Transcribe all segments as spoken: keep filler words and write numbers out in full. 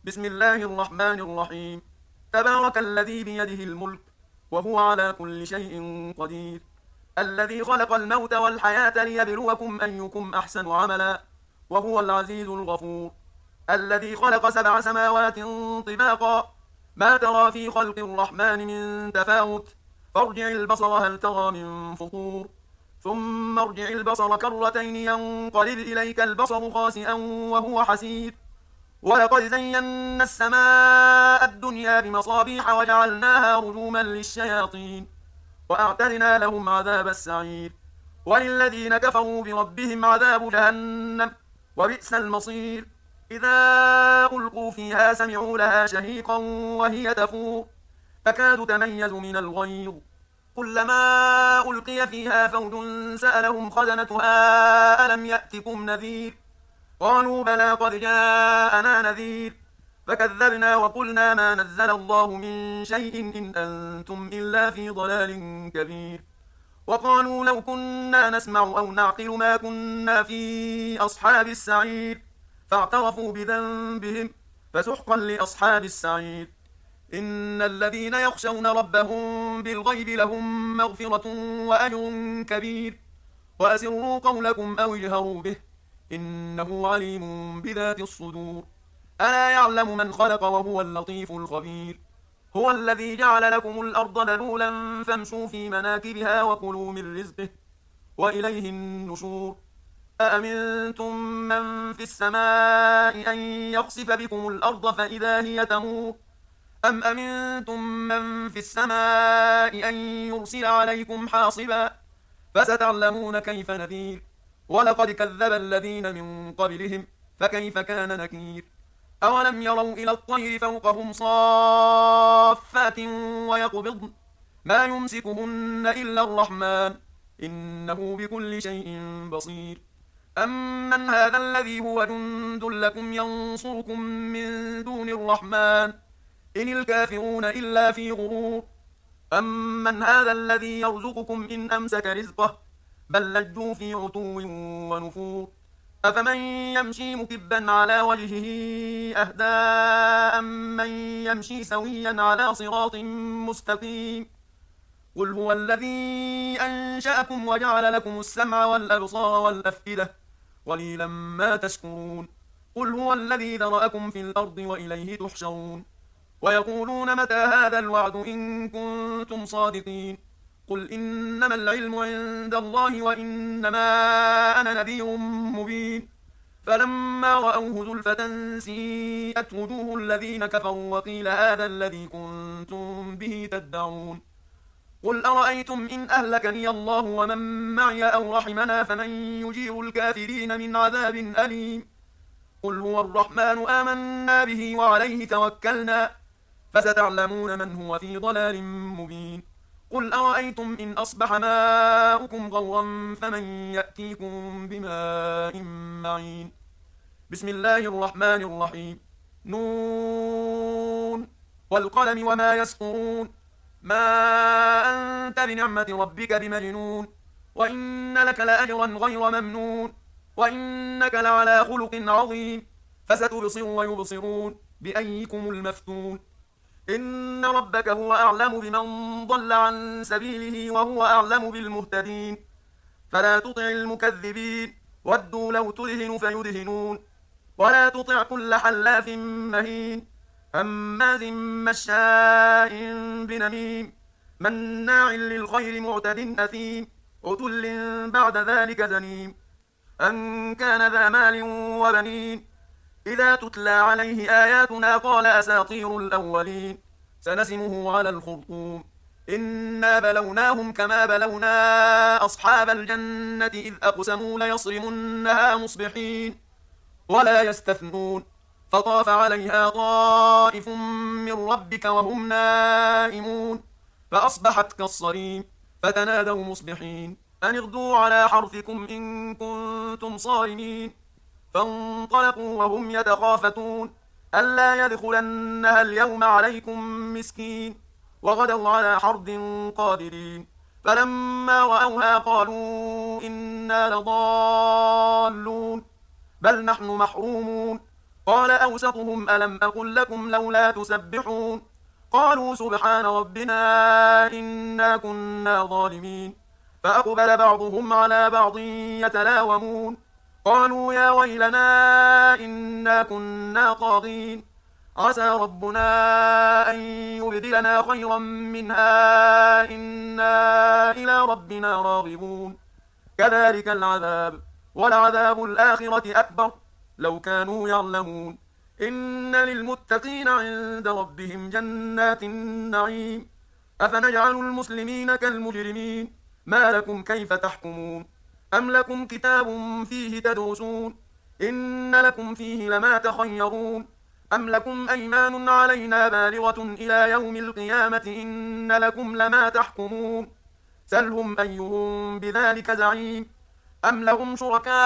بسم الله الرحمن الرحيم. تبارك الذي بيده الملك وهو على كل شيء قدير، الذي خلق الموت والحياة ليبلوكم أيكم أحسن عملا، وهو العزيز الغفور، الذي خلق سبع سماوات طباقا، ما ترى في خلق الرحمن من تفاوت، فارجع البصر هل ترى من فطور، ثم ارجع البصر كرتين ينقلب إليك البصر خاسئا وهو حسير، ولقد زينا السماء الدنيا بمصابيح وجعلناها رجوما للشياطين، وأعتدنا لهم عذاب السعير، وللذين كفروا بربهم عذاب جهنم، وبئس المصير. إذا ألقوا فيها سمعوا لها شهيقا وهي تفور، تكاد تميز من الغيظ، كلما ألقي فيها فوج سألهم خزنتها ألم يأتكم نذير، قالوا بلى قد جاءنا نذير، فكذبنا وقلنا ما نزل الله من شيء إن أنتم إلا في ضلال كبير، وقالوا لو كنا نسمع أو نعقل ما كنا في أصحاب السعير، فاعترفوا بذنبهم فسحقا لأصحاب السعير. إن الذين يخشون ربهم بالغيب لهم مغفرة وأجر كبير، وأسروا قولكم أو اجهروا به إنه عليم بذات الصدور، ألا يعلم من خلق وهو اللطيف الخبير. هو الذي جعل لكم الأرض ذلولا فامشوا في مناكبها وكلوا من رزقه وإليه النشور. أأمنتم من في السماء أن يخسف بكم الأرض فإذا هي تمور، أم أمنتم من في السماء أن يرسل عليكم حاصبا، فستعلمون كيف نذير. ولقد كذب الذين من قبلهم فكيف كان نكير. أولم يروا إلى الطير فوقهم صافات ويقبضن ما يمسكهن إلا الرحمن إنه بكل شيء بصير. أمن هذا الذي هو جند لكم ينصركم من دون الرحمن إن الكافرون إلا في غرور. أمن هذا الذي يرزقكم إن أمسك رزقه بل لجوا في عتو ونفور. أفمن يمشي مكبا على وجهه أهدى أمن يمشي سويا على صراط مستقيم. قل هو الذي أنشأكم وجعل لكم السمع والأبصار والأفئدة قليلا ما تشكرون. قل هو الذي ذرأكم في الأرض وإليه تحشرون. ويقولون متى هذا الوعد إن كنتم صادقين. قل إنما العلم عند الله وإنما أنا نذير مبين. فلما رأوه زلفة سيئت وجوه الذين كفروا وقيل هذا الذي كنتم به تدعون. قل أرأيتم إن أهلكني الله ومن معي أو رحمنا فمن يجير الكافرين من عذاب أليم. قل هو الرحمن آمنا به وعليه توكلنا فستعلمون من هو في ضلال مبين. قل أرأيتم إن أصبح ماؤكم غورا فمن يأتيكم بماء معين. بسم الله الرحمن الرحيم. نون والقلم وما يسطرون. ما أنت بنعمة ربك بمجنون وإن لك لأجرا غير ممنون وإنك لعلى خلق عظيم. فستبصر ويبصرون بأيكم المفتون. إن ربك هو أعلم بمن ضل عن سبيله وهو أعلم بالمهتدين. فلا تطع المكذبين ودوا لو تدهن فيدهنون. ولا تطع كل حلاف مهين هماز مشاء بنميم مناع للخير معتد أثيم عتل بعد ذلك زنيم أن كان ذا مال وبنين. إذا تتلى عليه آياتنا قال أساطير الأولين سنسمه على الخرطوم. إنا بلوناهم كما بلونا أصحاب الجنة إذ أقسموا ليصرمنها مصبحين ولا يستثنون. فطاف عليها طائف من ربك وهم نائمون فأصبحت كالصريم. فتنادوا مصبحين أن اغدوا على حرثكم إن كنتم صارمين. فانطلقوا وهم يتخافتون ألا يدخلنها اليوم عليكم مسكين وغدوا على حرد قادرين. فلما رأوها قالوا إنا لضالون بل نحن محرومون قال أوسطهم ألم أقل لكم لولا تسبحون قالوا سبحان ربنا إنا كنا ظالمين فأقبل بعضهم على بعض يتلاومون قالوا يا ويلنا إنا كنا طاغين عسى ربنا أن يبدلنا خيرا منها إنا إلى ربنا راغبون كذلك العذاب ولعذاب الآخرة أكبر لو كانوا يعلمون إن للمتقين عند ربهم جنات النعيم أفنجعل المسلمين كالمجرمين ما لكم كيف تحكمون أم لكم كتاب فيه تدرسون إن لكم فيه لما تخيرون أم لكم أيمان علينا بالغة إلى يوم القيامة إن لكم لما تحكمون سلهم أيهم بذلك زعيم أم لهم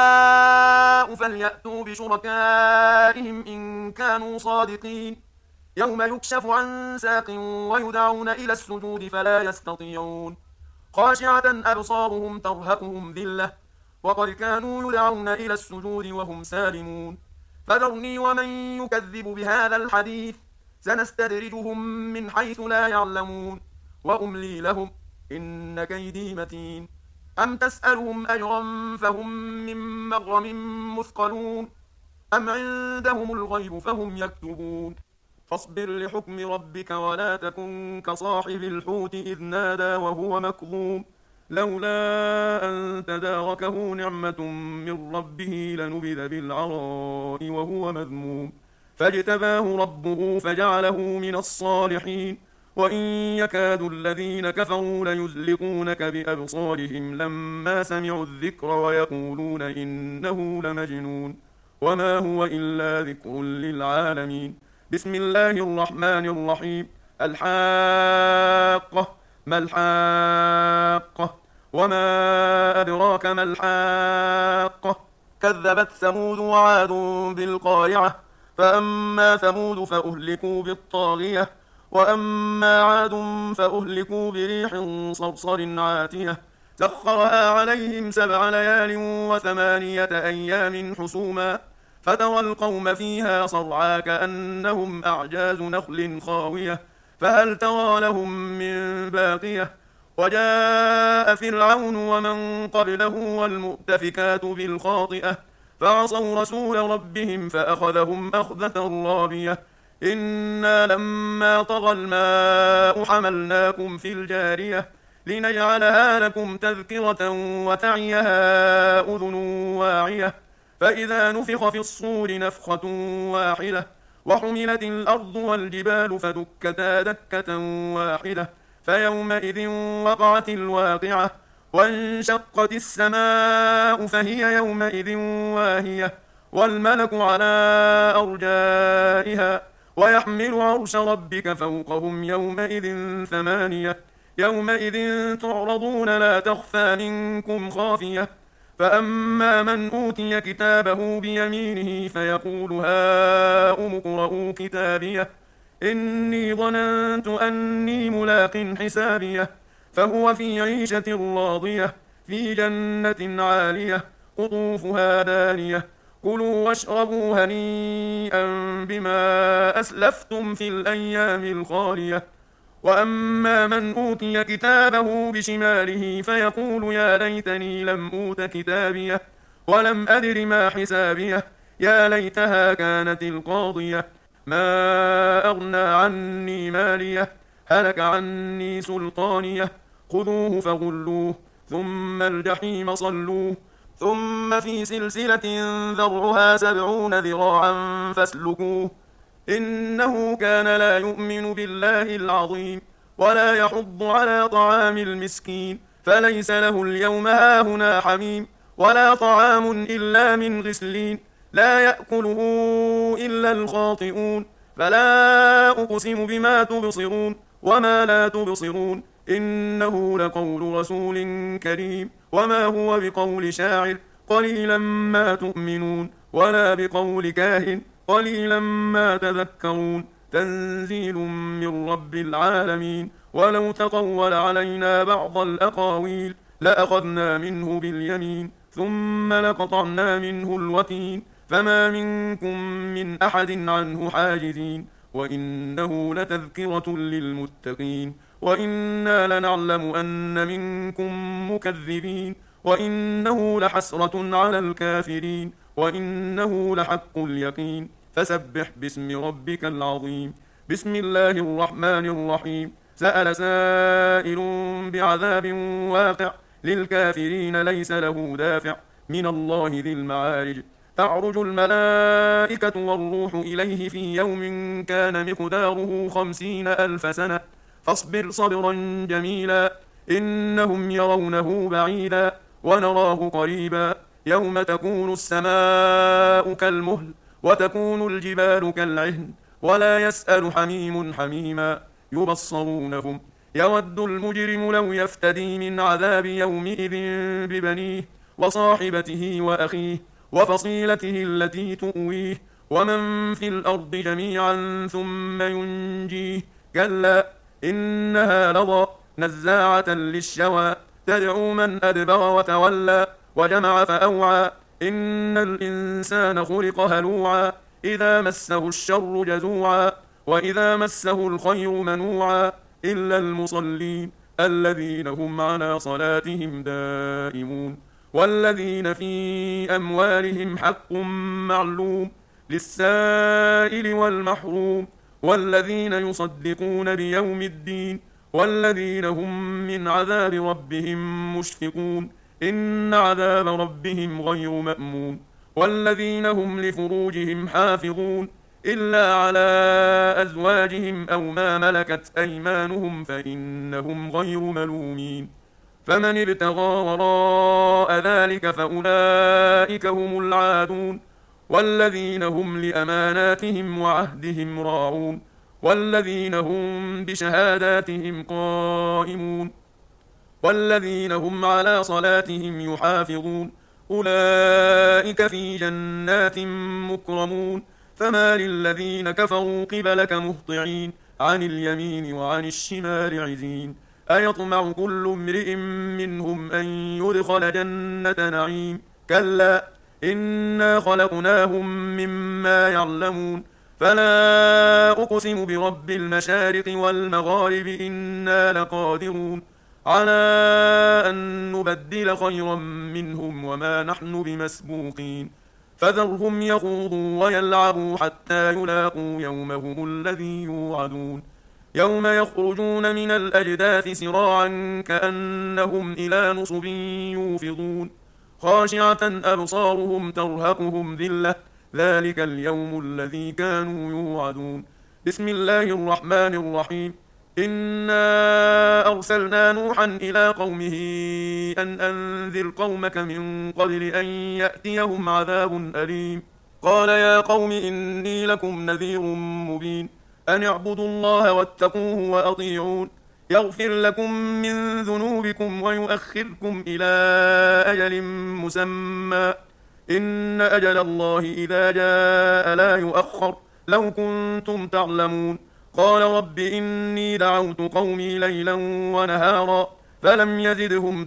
شركاء فليأتوا بشركائهم إن كانوا صادقين يوم يكشف عن ساق ويدعون إلى السجود فلا يستطيعون خاشعة أبصارهم ترهقهم ذلة وقد كانوا يدعون إلى السجود وهم سالمون فذرني ومن يكذب بهذا الحديث سنستدرجهم من حيث لا يعلمون وأملي لهم إن كيدي متين أم تسألهم أجرا فهم من مغرم مثقلون أم عندهم الغيب فهم يكتبون فاصبر لحكم ربك ولا تكن كصاحب الحوت إذ نادى وهو مكظوم لولا أن تداركه نعمة من ربه لنبذ بالعراء وهو مذموم فاجتباه ربه فجعله من الصالحين وإن يكاد الذين كفروا ليزلقونك بأبصارهم لما سمعوا الذكر ويقولون إنه لمجنون وما هو إلا ذكر للعالمين بسم الله الرحمن الرحيم الحاقة ما الحاقة وما أدراك ما الحاقة كذبت ثمود وعاد بالقارعة فأما ثمود فأهلكوا بالطاغية وأما عاد فأهلكوا بريح صرصر عاتية سخرها عليهم سبع ليال وثمانية أيام حسوما فترى القوم فيها صرعى كأنهم أعجاز نخل خاوية فهل ترى لهم من باقية وجاء فرعون ومن قبله والمؤتفكات بالخاطئة فعصوا رسول ربهم فأخذهم أخذة رابية إنا لما طغى الماء حملناكم في الجارية لنجعلها لكم تذكرة وتعيها أذن واعية فإذا نفخ في الصور نفخة واحدة وحملت الأرض والجبال فدكتا دكة واحدة فيومئذ وقعت الواقعة وانشقت السماء فهي يومئذ واهية والملك على أرجائها ويحمل عرش ربك فوقهم يومئذ ثمانية يومئذ تعرضون لا تخفى منكم خافية فأما من أوتي كتابه بيمينه فيقول هاؤم اقرءوا كتابيه إني ظننت أني ملاق حسابيه فهو في عيشة راضية في جنة عالية قطوفها دانية كلوا واشربوا هنيئا بما أسلفتم في الأيام الخالية وأما من أوتي كتابه بشماله فيقول يا ليتني لم أوت كتابيه ولم أدر ما حسابيه يا ليتها كانت القاضية ما أغنى عني ماليه هلك عني سلطانيه خذوه فغلوه ثم الجحيم صلوه ثم في سلسلة ذرعها سبعون ذراعا فاسلكوه إنه كان لا يؤمن بالله العظيم ولا يحض على طعام المسكين فليس له اليوم هاهنا حميم ولا طعام إلا من غسلين لا يأكله إلا الخاطئون فلا أقسم بما تبصرون وما لا تبصرون إنه لقول رسول كريم وما هو بقول شاعر قليلا ما تؤمنون ولا بقول كاهن قليلا ما تذكرون تنزيل من رب العالمين ولو تقول علينا بعض الأقاويل لأخذنا منه باليمين ثم لقطعنا منه الوتين فما منكم من أحد عنه حاجزين وإنه لتذكرة للمتقين وإنا لنعلم أن منكم مكذبين وإنه لحسرة على الكافرين وإنه لحق اليقين فسبح باسم ربك العظيم. بسم الله الرحمن الرحيم. سأل سائل بعذاب واقع للكافرين ليس له دافع من الله ذي المعارج. تعرج الملائكة والروح إليه في يوم كان مقداره خمسين ألف سنة فاصبر صبرا جميلا إنهم يرونه بعيدا ونراه قريبا يوم تكون السماء كالمهل وتكون الجبال كالعهن ولا يسأل حميم حميما يبصرونهم يود المجرم لو يفتدي من عذاب يومئذ ببنيه وصاحبته وأخيه وفصيلته التي تؤويه ومن في الأرض جميعا ثم ينجيه كلا إنها لظى نزاعة للشوى تدعو من أدبر وتولى وجمع فأوعى إن الإنسان خلق هلوعا إذا مسه الشر جزوعا وإذا مسه الخير منوعا إلا المصلين الذين هم على صلاتهم دائمون والذين في أموالهم حق معلوم للسائل والمحروم والذين يصدقون بيوم الدين والذين هم من عذاب ربهم مشفقون إن عذاب ربهم غير مأمون والذين هم لفروجهم حافظون إلا على أزواجهم أو ما ملكت أيمانهم فإنهم غير ملومين فمن ابتغى وراء ذلك فأولئك هم العادون والذين هم لأماناتهم وعهدهم راعون والذين هم بشهاداتهم قائمون والذين هم على صلاتهم يحافظون أولئك في جنات مكرمون فما للذين كفروا قبلك مهطعين عن اليمين وعن الشمال عزين أيطمع كل امرئ منهم أن يدخل جنة نعيم كلا إنا خلقناهم مما يعلمون فلا أقسم برب المشارق والمغارب إنا لقادرون على أن نبدل خيرا منهم وما نحن بمسبوقين فذرهم يخوضوا ويلعبوا حتى يلاقوا يومهم الذي يوعدون يوم يخرجون من الأجداث سراعا كأنهم إلى نصب يوفضون خاشعة أبصارهم ترهقهم ذلة ذلك اليوم الذي كانوا يوعدون بسم الله الرحمن الرحيم إنا أرسلنا نوحا إلى قومه أن أنذر قومك من قبل أن يأتيهم عذاب أليم قال يا قوم إني لكم نذير مبين أن اعبدوا الله واتقوه وأطيعون يغفر لكم من ذنوبكم ويؤخركم إلى أجل مسمى إن أجل الله إذا جاء لا يؤخر لو كنتم تعلمون قال رب إني دعوت قومي ليلا ونهارا فلم يزدهم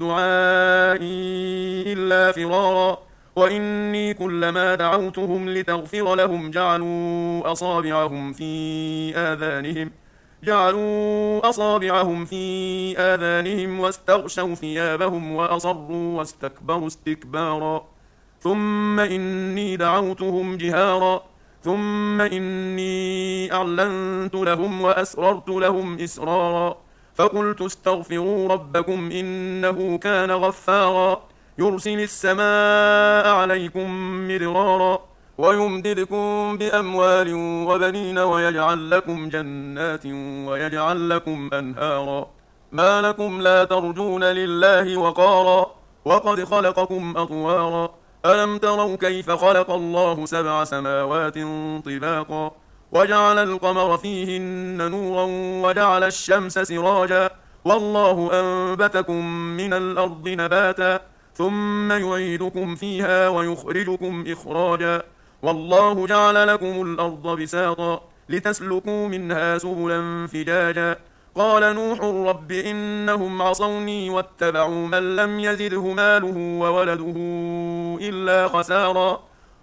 دعائي إلا فرارا وإني كلما دعوتهم لتغفر لهم جعلوا أصابعهم في آذانهم جعلوا أصابعهم في آذانهم واستغشوا ثيابهم وأصروا واستكبروا استكبارا ثم إني دعوتهم جهارا ثم إني أعلنت لهم وأسررت لهم إسرارا فقلت استغفروا ربكم إنه كان غفارا يرسل السماء عليكم مدرارا ويمددكم بأموال وبنين ويجعل لكم جنات ويجعل لكم أنهارا ما لكم لا ترجون لله وقارا وقد خلقكم أطوارا ألم تروا كيف خلق الله سبع سماوات طباقا وجعل القمر فيهن نورا وجعل الشمس سراجا والله أنبتكم من الأرض نباتا ثم يعيدكم فيها ويخرجكم إخراجا والله جعل لكم الأرض بساطا لتسلكوا منها سبلا فجاجا قال نوح رب إنهم عصوني واتبعوا من لم يزده ماله وولده إلا خسارا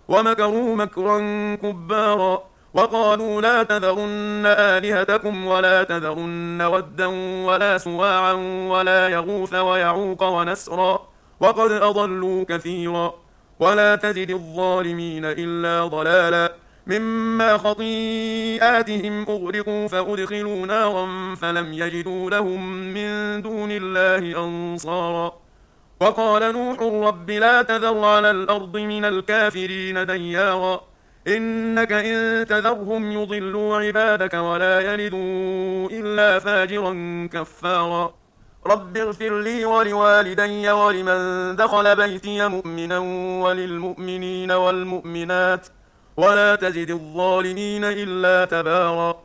ومكروا مكرا كبارا وقالوا لا تذرن آلهتكم ولا تذرن ودا ولا سواعا ولا يغوث ويعوق ونسرا وقد أضلوا كثيرا ولا تزد الظالمين إلا ضلالا مما خطيئاتهم أغرقوا فأدخلوا نارا فلم يجدوا لهم من دون الله أنصارا وقال نوح رب لا تذر على الأرض من الكافرين ديارا إنك إن تذرهم يضلوا عبادك ولا يلدوا إلا فاجرا كفارا رب اغفر لي ولوالدي ولمن دخل بيتي مؤمنا وللمؤمنين والمؤمنات ولا تزد الظالمين إلا تبارا